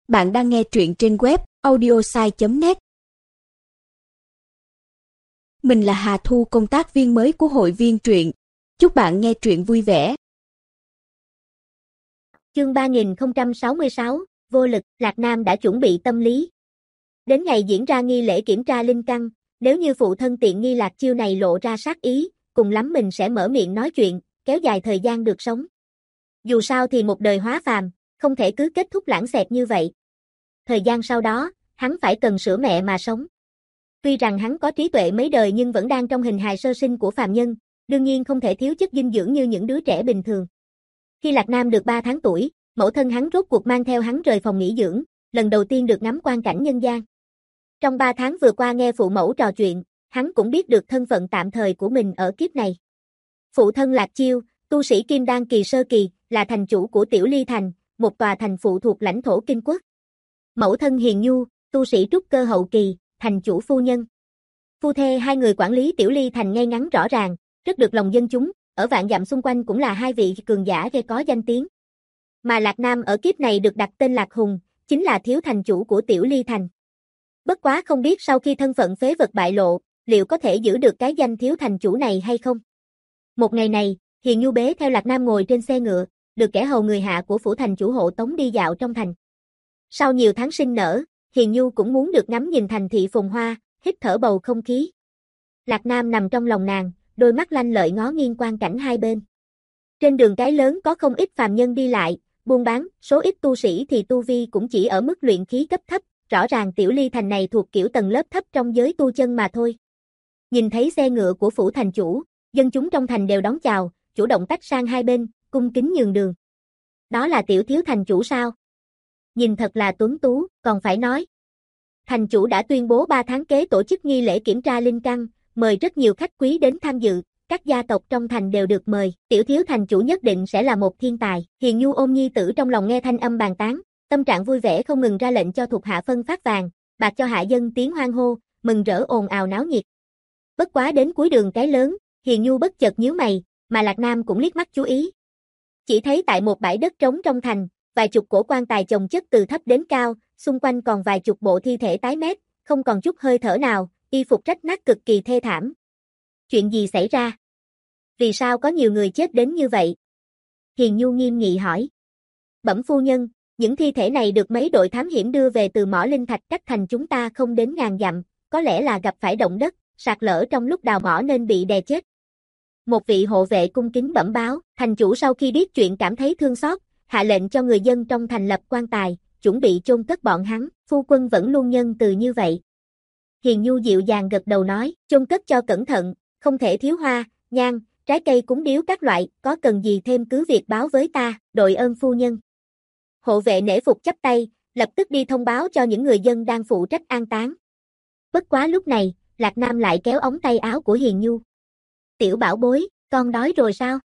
Bạn đang nghe truyện trên web audiosai.net. Mình là Hà Thu, công tác viên mới của hội viên truyện. Chúc bạn nghe truyện vui vẻ. Chương 3066, vô lực. Lạc Nam đã chuẩn bị tâm lý. Đến ngày diễn ra nghi lễ kiểm tra linh căn, nếu như phụ thân tiện nghi Lạc Chiêu này lộ ra sát ý, cùng lắm mình sẽ mở miệng nói chuyện, kéo dài thời gian được sống. Dù sao thì một đời hóa phàm, không thể cứ kết thúc lãng xẹt như vậy. Thời gian sau đó, hắn phải cần sữa mẹ mà sống. Tuy rằng hắn có trí tuệ mấy đời nhưng vẫn đang trong hình hài sơ sinh của phàm nhân, đương nhiên không thể thiếu chất dinh dưỡng như những đứa trẻ bình thường. Khi Lạc Nam được 3 tháng tuổi, mẫu thân hắn rốt cuộc mang theo hắn rời phòng nghỉ dưỡng, lần đầu tiên được ngắm quang cảnh nhân gian. Trong 3 tháng vừa qua nghe phụ mẫu trò chuyện, hắn cũng biết được thân phận tạm thời của mình ở kiếp này. Phụ thân Lạc Chiêu, tu sĩ Kim Đan kỳ sơ kỳ, là thành chủ của Tiểu Ly Thành, một tòa thành phụ thuộc lãnh thổ Kinh Quốc. Mẫu thân Hiền Nhu, tu sĩ trúc cơ hậu kỳ, thành chủ phu nhân. Phu thê hai người quản lý Tiểu Ly Thành ngay ngắn rõ ràng, rất được lòng dân chúng, ở vạn dặm xung quanh cũng là hai vị cường giả gây có danh tiếng. Mà Lạc Nam ở kiếp này được đặt tên Lạc Hùng, chính là thiếu thành chủ của Tiểu Ly Thành. Bất quá không biết sau khi thân phận phế vật bại lộ, liệu có thể giữ được cái danh thiếu thành chủ này hay không? Một ngày này, Hiền Nhu bế theo Lạc Nam ngồi trên xe ngựa, được kẻ hầu người hạ của phủ thành chủ hộ tống đi dạo trong thành. Sau nhiều tháng sinh nở, Hiền Nhu cũng muốn được ngắm nhìn thành thị phồn hoa, hít thở bầu không khí. Lạc Nam nằm trong lòng nàng, đôi mắt lanh lợi ngó nghiêng quang cảnh hai bên. Trên đường cái lớn có không ít phàm nhân đi lại, buôn bán, số ít tu sĩ thì tu vi cũng chỉ ở mức luyện khí cấp thấp, rõ ràng Tiểu Ly Thành này thuộc kiểu tầng lớp thấp trong giới tu chân mà thôi. Nhìn thấy xe ngựa của phủ thành chủ, dân chúng trong thành đều đón chào, chủ động tách sang hai bên, cung kính nhường đường. Đó là Tiểu thiếu thành chủ sao? Nhìn thật là tuấn tú, còn phải nói. Thành chủ đã tuyên bố 3 tháng kế tổ chức nghi lễ kiểm tra linh căn, mời rất nhiều khách quý đến tham dự, các gia tộc trong thành đều được mời, Tiểu thiếu thành chủ nhất định sẽ là một thiên tài. Hiền Nhu ôm nhi tử trong lòng nghe thanh âm bàn tán, tâm trạng vui vẻ không ngừng ra lệnh cho thuộc hạ phân phát vàng, bạc cho hạ dân tiếng hoan hô, mừng rỡ ồn ào náo nhiệt. Bất quá đến cuối đường cái lớn, Hiền Nhu bất chợt nhíu mày, mà Lạc Nam cũng liếc mắt chú ý. Chỉ thấy tại một bãi đất trống trong thành, vài chục cổ quan tài chồng chất từ thấp đến cao, xung quanh còn vài chục bộ thi thể tái mét, không còn chút hơi thở nào, y phục rách nát cực kỳ thê thảm. Chuyện gì xảy ra? Vì sao có nhiều người chết đến như vậy? Hiền Nhu nghiêm nghị hỏi. Bẩm phu nhân, những thi thể này được mấy đội thám hiểm đưa về từ mỏ linh thạch cách thành chúng ta không đến ngàn dặm, có lẽ là gặp phải động đất, sạt lở trong lúc đào mỏ nên bị đè chết. Một vị hộ vệ cung kính bẩm báo, thành chủ sau khi biết chuyện cảm thấy thương xót, hạ lệnh cho người dân trong thành lập quan tài, chuẩn bị chôn cất bọn hắn, phu quân vẫn luôn nhân từ như vậy. Hiền Nhu dịu dàng gật đầu nói, chôn cất cho cẩn thận, không thể thiếu hoa, nhang, trái cây cúng điếu các loại, có cần gì thêm cứ việc báo với ta, đội ơn phu nhân. Hộ vệ nể phục chắp tay, lập tức đi thông báo cho những người dân đang phụ trách an táng. Bất quá lúc này, Lạc Nam lại kéo ống tay áo của Hiền Nhu. Tiểu bảo bối, con đói rồi sao?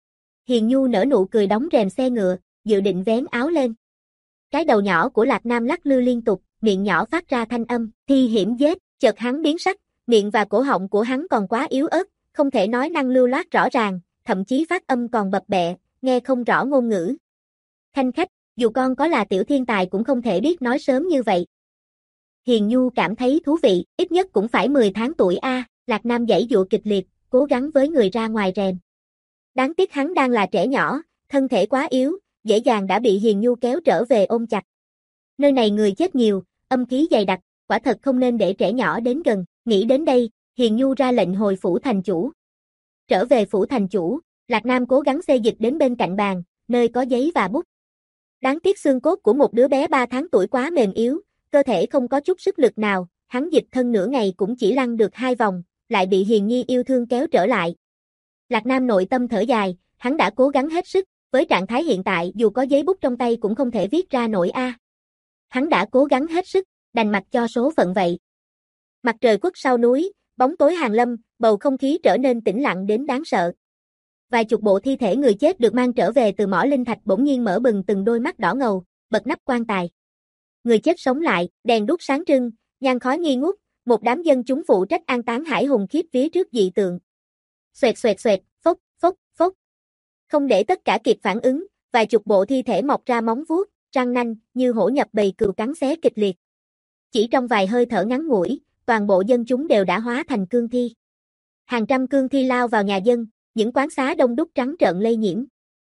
Hiền Nhu nở nụ cười đóng rèm xe ngựa, dự định vén áo lên. Cái đầu nhỏ của Lạc Nam lắc lư liên tục, miệng nhỏ phát ra thanh âm, thi hiểm giết, chợt hắn biến sắc, miệng và cổ họng của hắn còn quá yếu ớt, không thể nói năng lưu loát rõ ràng, thậm chí phát âm còn bập bẹ, nghe không rõ ngôn ngữ. Khanh khách, dù con có là tiểu thiên tài cũng không thể biết nói sớm như vậy. Hiền Nhu cảm thấy thú vị, ít nhất cũng phải 10 tháng tuổi a. Lạc Nam giãy giụa kịch liệt, cố gắng với người ra ngoài rèm. Đáng tiếc hắn đang là trẻ nhỏ, thân thể quá yếu, dễ dàng đã bị Hiền Nhu kéo trở về ôm chặt. Nơi này người chết nhiều, âm khí dày đặc, quả thật không nên để trẻ nhỏ đến gần. Nghĩ đến đây, Hiền Nhu ra lệnh hồi phủ thành chủ. Trở về phủ thành chủ, Lạc Nam cố gắng xê dịch đến bên cạnh bàn, nơi có giấy và bút. Đáng tiếc xương cốt của một đứa bé 3 tháng tuổi quá mềm yếu, cơ thể không có chút sức lực nào, hắn dịch thân nửa ngày cũng chỉ lăn được 2 vòng, lại bị Hiền Nhi yêu thương kéo trở lại. Lạc Nam nội tâm thở dài, hắn đã cố gắng hết sức, với trạng thái hiện tại dù có giấy bút trong tay cũng không thể viết ra nổi a. Hắn đã cố gắng hết sức, đành mặc cho số phận vậy. Mặt trời khuất sau núi, bóng tối hàng lâm, bầu không khí trở nên tĩnh lặng đến đáng sợ. Vài chục bộ thi thể người chết được mang trở về từ mỏ linh thạch bỗng nhiên mở bừng từng đôi mắt đỏ ngầu, bật nắp quan tài. Người chết sống lại, đèn đuốc sáng trưng, nhang khói nghi ngút, một đám dân chúng phụ trách an táng hải hùng khiếp vía trước dị tượng. Xoẹt xoẹt xoẹt, phốc, phốc, phốc. Không để tất cả kịp phản ứng, vài chục bộ thi thể mọc ra móng vuốt, răng nanh như hổ nhập bầy cừu cắn xé kịch liệt. Chỉ trong vài hơi thở ngắn ngủi, toàn bộ dân chúng đều đã hóa thành cương thi. Hàng trăm cương thi lao vào nhà dân, những quán xá đông đúc trắng trợn lây nhiễm.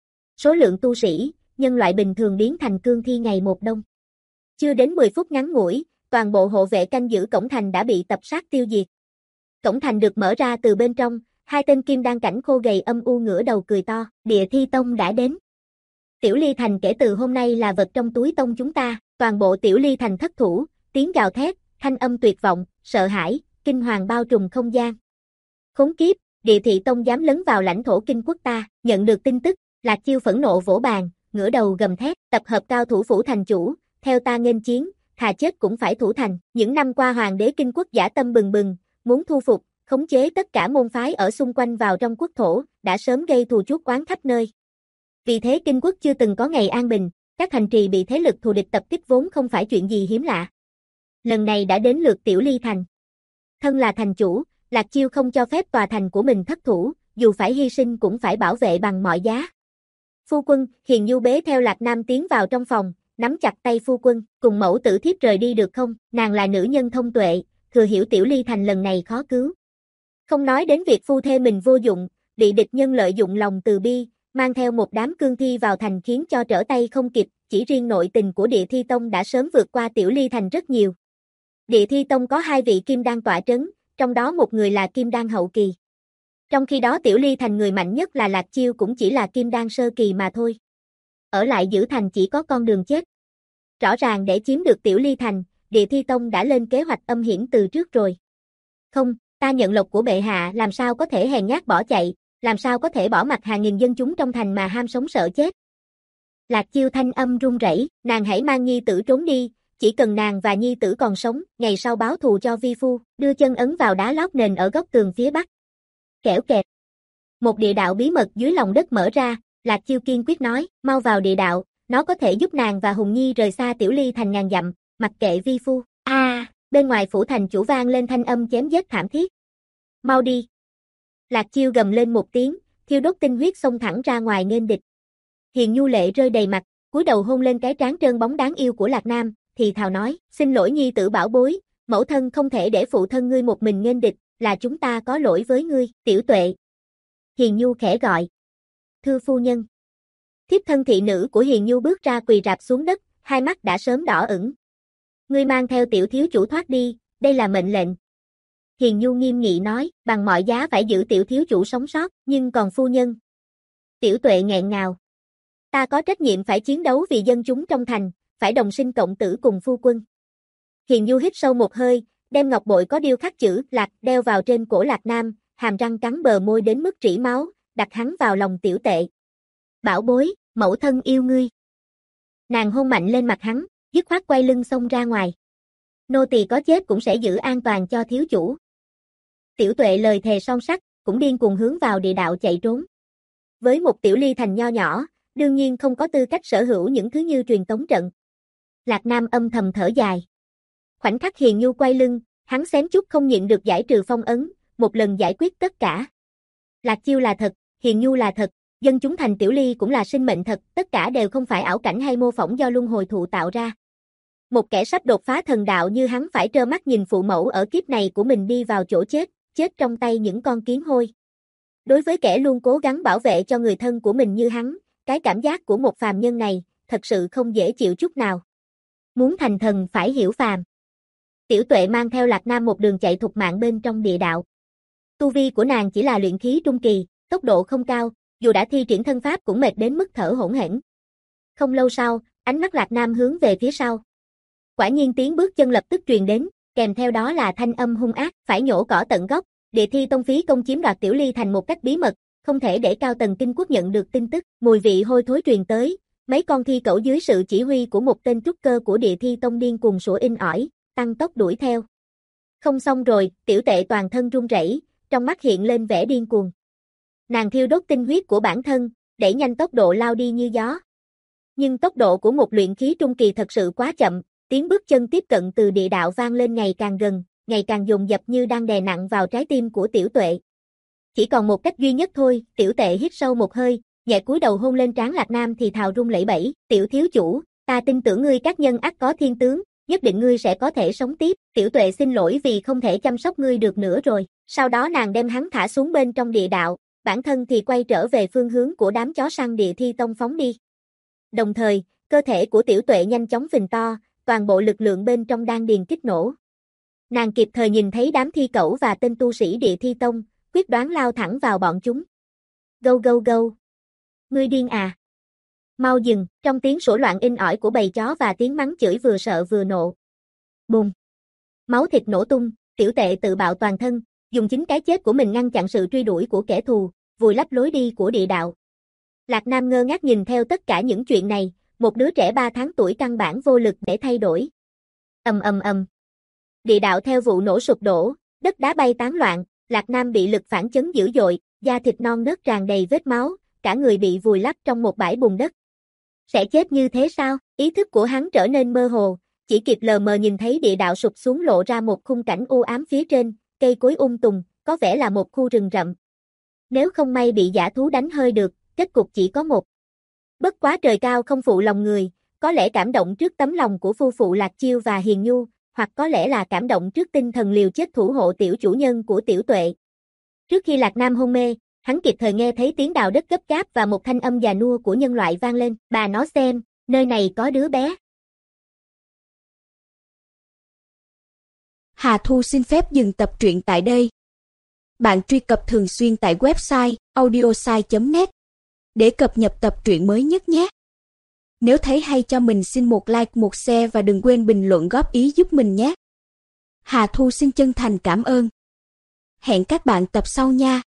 Số lượng tu sĩ, nhân loại bình thường biến thành cương thi ngày một đông. Chưa đến 10 phút ngắn ngủi, toàn bộ hộ vệ canh giữ cổng thành đã bị tập sát tiêu diệt. Cổng thành được mở ra từ bên trong, hai tên kim đan cảnh khô gầy âm u ngửa đầu cười to, Địa Thi Tông đã đến. Tiểu Ly Thành kể từ hôm nay là vật trong túi tông chúng ta, toàn bộ Tiểu Ly Thành thất thủ, tiếng gào thét, thanh âm tuyệt vọng, sợ hãi, kinh hoàng bao trùm không gian. Khốn kiếp, Địa Thị Tông dám lấn vào lãnh thổ kinh quốc ta, nhận được tin tức, Lạc Chiêu phẫn nộ vỗ bàn, ngửa đầu gầm thét, tập hợp cao thủ phủ thành chủ, theo ta nghênh chiến, thà chết cũng phải thủ thành. Những năm qua hoàng đế kinh quốc dã tâm bừng bừng, muốn thu phục, khống chế tất cả môn phái ở xung quanh vào trong quốc thổ, đã sớm gây thù chuốc oán khắp nơi. Vì thế kinh quốc chưa từng có ngày an bình, các thành trì bị thế lực thù địch tập kích vốn không phải chuyện gì hiếm lạ. Lần này đã đến lượt Tiểu Ly Thành. Thân là thành chủ, Lạc Chiêu không cho phép tòa thành của mình thất thủ, dù phải hy sinh cũng phải bảo vệ bằng mọi giá. Phu quân, Hiền Nhu bế theo Lạc Nam tiến vào trong phòng, nắm chặt tay phu quân, cùng mẫu tử thiếp rời đi được không, nàng là nữ nhân thông tuệ, thừa hiểu Tiểu Ly Thành lần này khó cứu. Không nói đến việc phu thê mình vô dụng, bị địch nhân lợi dụng lòng từ bi, mang theo một đám cương thi vào thành khiến cho trở tay không kịp, chỉ riêng nội tình của Địa Thi Tông đã sớm vượt qua Tiểu Ly Thành rất nhiều. Địa Thi Tông có 2 vị kim đan tọa trấn, trong đó một người là kim đan hậu kỳ. Trong khi đó Tiểu Ly Thành người mạnh nhất là Lạc Chiêu cũng chỉ là kim đan sơ kỳ mà thôi. Ở lại giữ thành chỉ có con đường chết. Rõ ràng để chiếm được Tiểu Ly Thành, Địa Thi Tông đã lên kế hoạch âm hiểm từ trước rồi. Không, ta nhận lộc của bệ hạ làm sao có thể hèn nhát bỏ chạy, làm sao có thể bỏ mặc hàng nghìn dân chúng trong thành mà ham sống sợ chết. Lạc Chiêu thanh âm run rẩy, nàng hãy mang nhi tử trốn đi, chỉ cần nàng và nhi tử còn sống, ngày sau báo thù cho vi phu, đưa chân ấn vào đá lót nền ở góc tường phía bắc. Kẻo kẹt. Một địa đạo bí mật dưới lòng đất mở ra, Lạc Chiêu kiên quyết nói, mau vào địa đạo, nó có thể giúp nàng và Hùng Nhi rời xa Tiểu Ly Thành ngàn dặm, mặc kệ vi phu. Bên ngoài phủ thành chủ vang lên thanh âm chém giết thảm thiết. Mau đi. Lạc Chiêu gầm lên một tiếng, thiêu đốt tinh huyết xông thẳng ra ngoài nghênh địch. Hiền Nhu lệ rơi đầy mặt, cúi đầu hôn lên cái trán trơn bóng đáng yêu của Lạc Nam, thì thào nói, xin lỗi nhi tử bảo bối, mẫu thân không thể để phụ thân ngươi một mình nghênh địch, là chúng ta có lỗi với ngươi, Tiểu Tuệ. Hiền Nhu khẽ gọi. Thưa phu nhân. Thiếp thân thị nữ của Hiền Nhu bước ra quỳ rạp xuống đất, hai mắt đã sớm đỏ ửng. Ngươi mang theo tiểu thiếu chủ thoát đi, đây là mệnh lệnh. Hiền Nhu nghiêm nghị nói, bằng mọi giá phải giữ tiểu thiếu chủ sống sót, nhưng còn phu nhân. Tiểu Tuệ nghẹn ngào. Ta có trách nhiệm phải chiến đấu vì dân chúng trong thành, phải đồng sinh cộng tử cùng phu quân. Hiền Nhu hít sâu một hơi, đem ngọc bội có điêu khắc chữ Lạc đeo vào trên cổ Lạc Nam, hàm răng cắn bờ môi đến mức rỉ máu, đặt hắn vào lòng Tiểu Tệ. Bảo bối, mẫu thân yêu ngươi. Nàng hôn mạnh lên mặt hắn, dứt khoát quay lưng xông ra ngoài. Nô tỳ có chết cũng sẽ giữ an toàn cho thiếu chủ. Tiểu Tuệ lời thề son sắt, cũng điên cuồng hướng vào địa đạo chạy trốn. Với một Tiểu Ly Thành nho nhỏ, đương nhiên không có tư cách sở hữu những thứ như truyền tống trận. Lạc Nam âm thầm thở dài. Khoảnh khắc Hiền Nhu quay lưng, hắn xém chút không nhịn được giải trừ phong ấn, một lần giải quyết tất cả. Lạc Chiêu là thật, Hiền Nhu là thật, dân chúng thành Tiểu Ly cũng là sinh mệnh thật, tất cả đều không phải ảo cảnh hay mô phỏng do luân hồi thụ tạo ra. Một kẻ sắp đột phá thần đạo như hắn phải trơ mắt nhìn phụ mẫu ở kiếp này của mình đi vào chỗ chết, chết trong tay những con kiến hôi. Đối với kẻ luôn cố gắng bảo vệ cho người thân của mình như hắn, cái cảm giác của một phàm nhân này, thật sự không dễ chịu chút nào. Muốn thành thần phải hiểu phàm. Tiểu Tuệ mang theo Lạc Nam một đường chạy thục mạng bên trong địa đạo. Tu vi của nàng chỉ là luyện khí trung kỳ, tốc độ không cao, dù đã thi triển thân pháp cũng mệt đến mức thở hổn hển. Không lâu sau, ánh mắt Lạc Nam hướng về phía sau. Quả nhiên tiếng bước chân lập tức truyền đến, kèm theo đó là thanh âm hung ác, phải nhổ cỏ tận gốc, Địa Thi Tông phí công chiếm đoạt Tiểu Ly Thành một cách bí mật, không thể để cao tầng kinh quốc nhận được tin tức, mùi vị hôi thối truyền tới, mấy con thi cẩu dưới sự chỉ huy của một tên trúc cơ của Địa Thi Tông điên cuồng sủa inh ỏi, tăng tốc đuổi theo. Không xong rồi, Tiểu Tệ toàn thân run rẩy, trong mắt hiện lên vẻ điên cuồng. Nàng thiêu đốt tinh huyết của bản thân, đẩy nhanh tốc độ lao đi như gió. Nhưng tốc độ của một luyện khí trung kỳ thật sự quá chậm, tiếng bước chân tiếp cận từ địa đạo vang lên ngày càng gần, ngày càng dồn dập như đang đè nặng vào trái tim của Tiểu Tuệ. Chỉ còn một cách duy nhất thôi, Tiểu Tệ hít sâu một hơi, nhẹ cúi đầu hôn lên trán Lạc Nam thì thào run lẩy bẩy, tiểu thiếu chủ, Ta tin tưởng ngươi các nhân ắt có thiên tướng, nhất định ngươi sẽ có thể sống tiếp, Tiểu Tuệ xin lỗi vì không thể chăm sóc ngươi được nữa rồi. Sau đó nàng đem hắn thả xuống bên trong địa đạo, bản thân thì quay trở về phương hướng của đám chó săn Địa Thi Tông phóng đi. Đồng thời, cơ thể của Tiểu Tuệ nhanh chóng phình to, toàn bộ lực lượng bên trong đan điền kích nổ. Nàng kịp thời nhìn thấy đám thi cẩu và tên tu sĩ Địa Thi Tông, quyết đoán lao thẳng vào bọn chúng. Gâu gâu gâu. Ngươi điên à? Mau dừng, trong tiếng sủa loạn inh ỏi của bầy chó và tiếng mắng chửi vừa sợ vừa nộ. Bùng. Máu thịt nổ tung, Tiểu Tuệ tự bạo toàn thân, dùng chính cái chết của mình ngăn chặn sự truy đuổi của kẻ thù, vùi lấp lối đi của địa đạo. Lạc Nam ngơ ngác nhìn theo tất cả những chuyện này, một đứa trẻ 3 tháng tuổi căn bản vô lực để thay đổi. Ầm ầm ầm. Địa đạo theo vụ nổ sụp đổ, đất đá bay tán loạn, Lạc Nam bị lực phản chấn dữ dội, da thịt non nớt tràn đầy vết máu, cả người bị vùi lấp trong một bãi bùn đất. Sẽ chết như thế sao? Ý thức của hắn trở nên mơ hồ, chỉ kịp lờ mờ nhìn thấy địa đạo sụp xuống lộ ra một khung cảnh u ám phía trên, cây cối tùng, có vẻ là một khu rừng rậm. Nếu không may bị dã thú đánh hơi được, kết cục chỉ có một. Bất quá trời cao không phụ lòng người, có lẽ cảm động trước tấm lòng của phu phụ Lạc Chiêu và Hiền Nhu, hoặc có lẽ là cảm động trước tinh thần liều chết thủ hộ tiểu chủ nhân của Tiểu Tuệ. Trước khi Lạc Nam hôn mê, hắn kịp thời nghe thấy tiếng đào đất gấp gáp và một thanh âm già nua của nhân loại vang lên, bà nó xem, nơi này có đứa bé. Hà Thu xin phép dừng tập truyện tại đây. Bạn truy cập thường xuyên tại website audiosai.net để cập nhật tập truyện mới nhất nhé. Nếu thấy hay cho mình xin một like, một share và đừng quên bình luận góp ý giúp mình nhé. Hà Thu xin chân thành cảm ơn. Hẹn các bạn tập sau nha.